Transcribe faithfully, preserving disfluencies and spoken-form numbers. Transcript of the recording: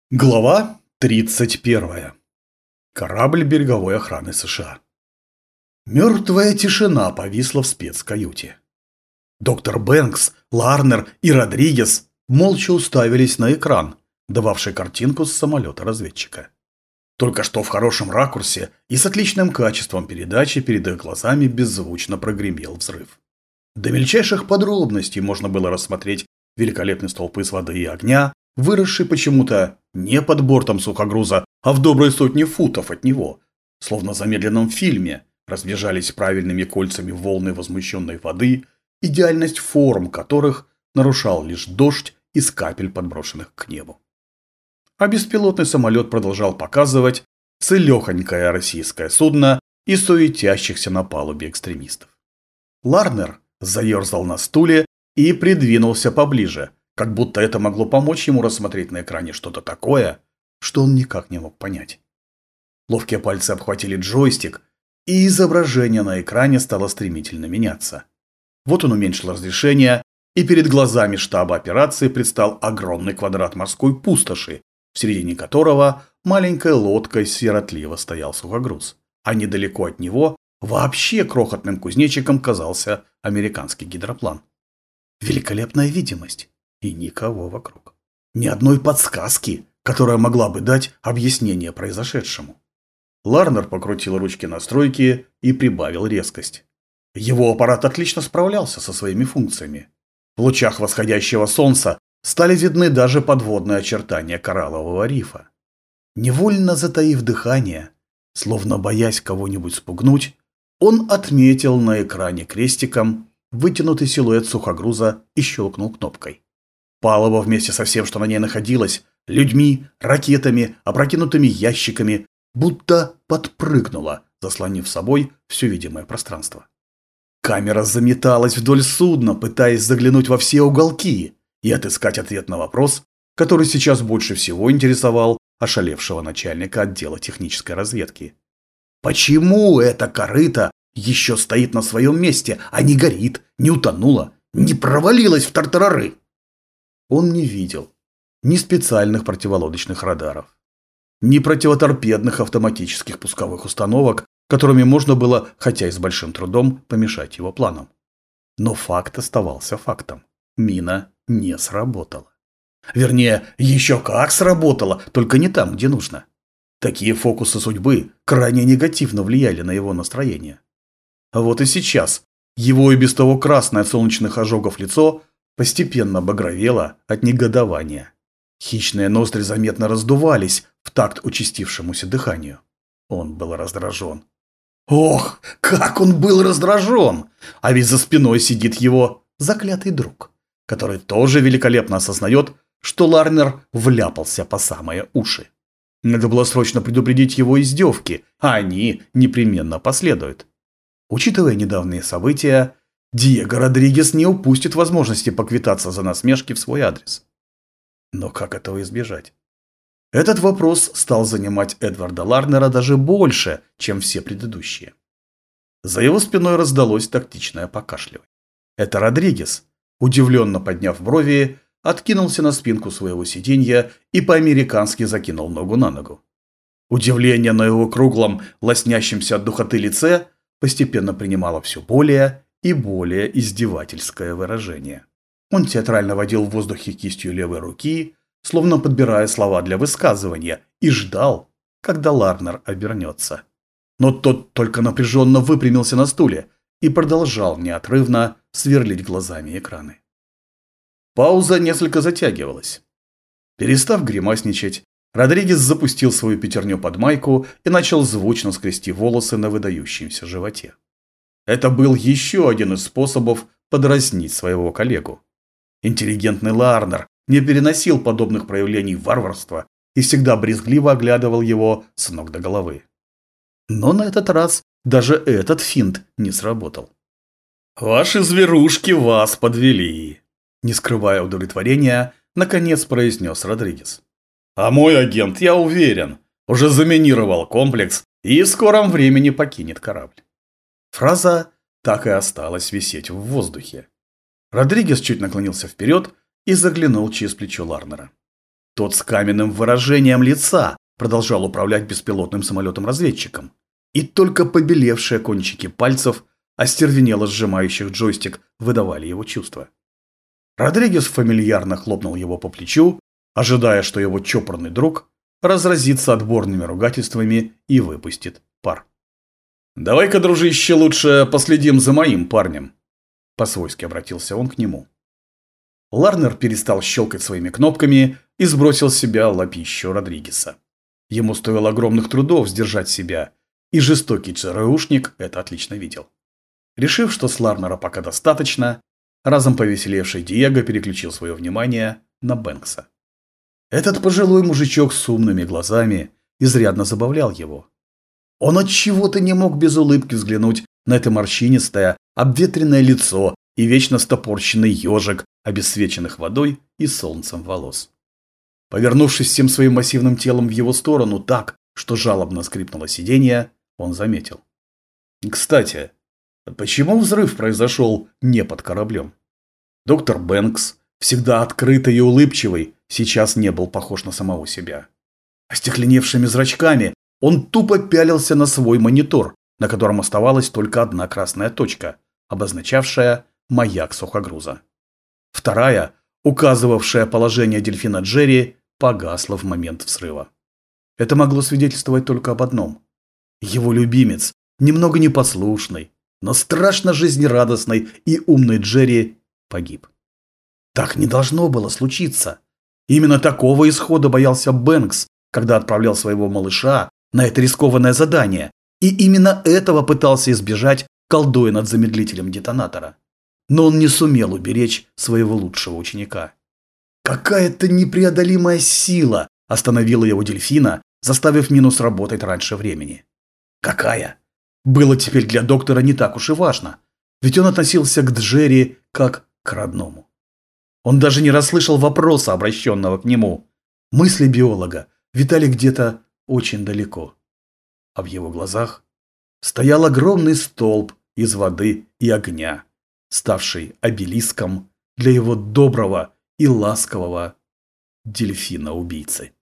Глава тридцать первая. Корабль береговой охраны США. Мертвая тишина повисла в спецкаюте. Доктор Бэнкс, Ларнер и Родригес молча уставились на экран, дававший картинку с самолета разведчика. Только что в хорошем ракурсе и с отличным качеством передачи перед их глазами беззвучно прогремел взрыв. До мельчайших подробностей можно было рассмотреть великолепные столпы из воды и огня, выросший почему-то не под бортом сухогруза, а в доброй сотне футов от него. Словно в замедленном фильме разбежались правильными кольцами волны возмущенной воды, идеальность форм которых нарушал лишь дождь из капель, подброшенных к небу. А беспилотный самолет продолжал показывать целехонькое российское судно и суетящихся на палубе экстремистов. Ларнер заерзал на стуле и придвинулся поближе, как будто это могло помочь ему рассмотреть на экране что-то такое, что он никак не мог понять. Ловкие пальцы обхватили джойстик, и изображение на экране стало стремительно меняться. Вот он уменьшил разрешение, и перед глазами штаба операции предстал огромный квадрат морской пустоши, в середине которого маленькой лодкой сиротливо стоял сухогруз, а недалеко от него вообще крохотным кузнечиком казался американский гидроплан. Великолепная видимость. И никого вокруг. Ни одной подсказки, которая могла бы дать объяснение произошедшему. Ларнер покрутил ручки настройки и прибавил резкость. Его аппарат отлично справлялся со своими функциями. В лучах восходящего солнца стали видны даже подводные очертания кораллового рифа. Невольно затаив дыхание, словно боясь кого-нибудь спугнуть, он отметил на экране крестиком вытянутый силуэт сухогруза и щелкнул кнопкой. Палуба вместе со всем, что на ней находилось, людьми, ракетами, опрокинутыми ящиками, будто подпрыгнула, заслонив собой все видимое пространство. Камера заметалась вдоль судна, пытаясь заглянуть во все уголки и отыскать ответ на вопрос, который сейчас больше всего интересовал ошалевшего начальника отдела технической разведки. Почему эта корыта еще стоит на своем месте, а не горит, не утонула, не провалилась в тартарары? Он не видел ни специальных противолодочных радаров, ни противоторпедных автоматических пусковых установок, которыми можно было, хотя и с большим трудом, помешать его планам. Но факт оставался фактом. Мина не сработала. Вернее, еще как сработала, только не там, где нужно. Такие фокусы судьбы крайне негативно влияли на его настроение. А вот и сейчас его и без того красное от солнечных ожогов лицо постепенно багровело от негодования. Хищные ноздри заметно раздувались в такт участившемуся дыханию. Он был раздражен. Ох, как он был раздражен! А ведь за спиной сидит его заклятый друг, который тоже великолепно осознает, что Ларнер вляпался по самые уши. Надо было срочно предупредить его издевки, а они непременно последуют. Учитывая недавние события, Диего Родригес не упустит возможности поквитаться за насмешки в свой адрес. Но как этого избежать? Этот вопрос стал занимать Эдварда Ларнера даже больше, чем все предыдущие. За его спиной раздалось тактичное покашливание. Это Родригес, удивленно подняв брови, откинулся на спинку своего сиденья и по-американски закинул ногу на ногу. Удивление на его круглом, лоснящемся от духоты лице постепенно принимало все более и более издевательское выражение. Он театрально водил в воздухе кистью левой руки, словно подбирая слова для высказывания, и ждал, когда Ларнер обернется. Но тот только напряженно выпрямился на стуле и продолжал неотрывно сверлить глазами экраны. Пауза несколько затягивалась. Перестав гримасничать, Родригес запустил свою пятерню под майку и начал звучно скрести волосы на выдающемся животе. Это был еще один из способов подразнить своего коллегу. Интеллигентный Ларнер не переносил подобных проявлений варварства и всегда брезгливо оглядывал его с ног до головы. Но на этот раз даже этот финт не сработал. «Ваши зверушки вас подвели», – не скрывая удовлетворения, наконец произнес Родригес. «А мой агент, я уверен, уже заминировал комплекс и в скором времени покинет корабль». Фраза так и осталась висеть в воздухе. Родригес чуть наклонился вперед и заглянул через плечо Ларнера. Тот с каменным выражением лица продолжал управлять беспилотным самолетом-разведчиком. И только побелевшие кончики пальцев, остервенело сжимающих джойстик, выдавали его чувства. Родригес фамильярно хлопнул его по плечу, ожидая, что его чопорный друг разразится отборными ругательствами и выпустит пар. «Давай-ка, дружище, лучше последим за моим парнем», – по-свойски обратился он к нему. Ларнер перестал щелкать своими кнопками и сбросил с себя лапищу Родригеса. Ему стоило огромных трудов сдержать себя, и жестокий ЦРУшник это отлично видел. Решив, что с Ларнера пока достаточно, разом повеселевший Диего переключил свое внимание на Бэнкса. Этот пожилой мужичок с умными глазами изрядно забавлял его. Он от чего-то не мог без улыбки взглянуть на это морщинистое, обветренное лицо и вечно стопорщенный ежик, обесцвеченных водой и солнцем волос. Повернувшись всем своим массивным телом в его сторону так, что жалобно скрипнуло сиденье, он заметил. Кстати, почему взрыв произошел не под кораблем? Доктор Бэнкс, всегда открытый и улыбчивый, сейчас не был похож на самого себя. Остекленевшими зрачками он тупо пялился на свой монитор, на котором оставалась только одна красная точка, обозначавшая маяк сухогруза. Вторая, указывавшая положение дельфина Джерри, погасла в момент взрыва. Это могло свидетельствовать только об одном. Его любимец, немного непослушный, но страшно жизнерадостный и умный Джерри, погиб. Так не должно было случиться. Именно такого исхода боялся Бэнкс, когда отправлял своего малыша на это рискованное задание, и именно этого пытался избежать, колдуя над замедлителем детонатора. Но он не сумел уберечь своего лучшего ученика. Какая-то непреодолимая сила остановила его дельфина, заставив мину сработать раньше времени. Какая? Было теперь для доктора не так уж и важно, ведь он относился к Джерри как к родному. Он даже не расслышал вопроса, обращенного к нему. Мысли биолога витали где-то очень далеко. А в его глазах стоял огромный столб из воды и огня, ставший обелиском для его доброго и ласкового дельфина-убийцы.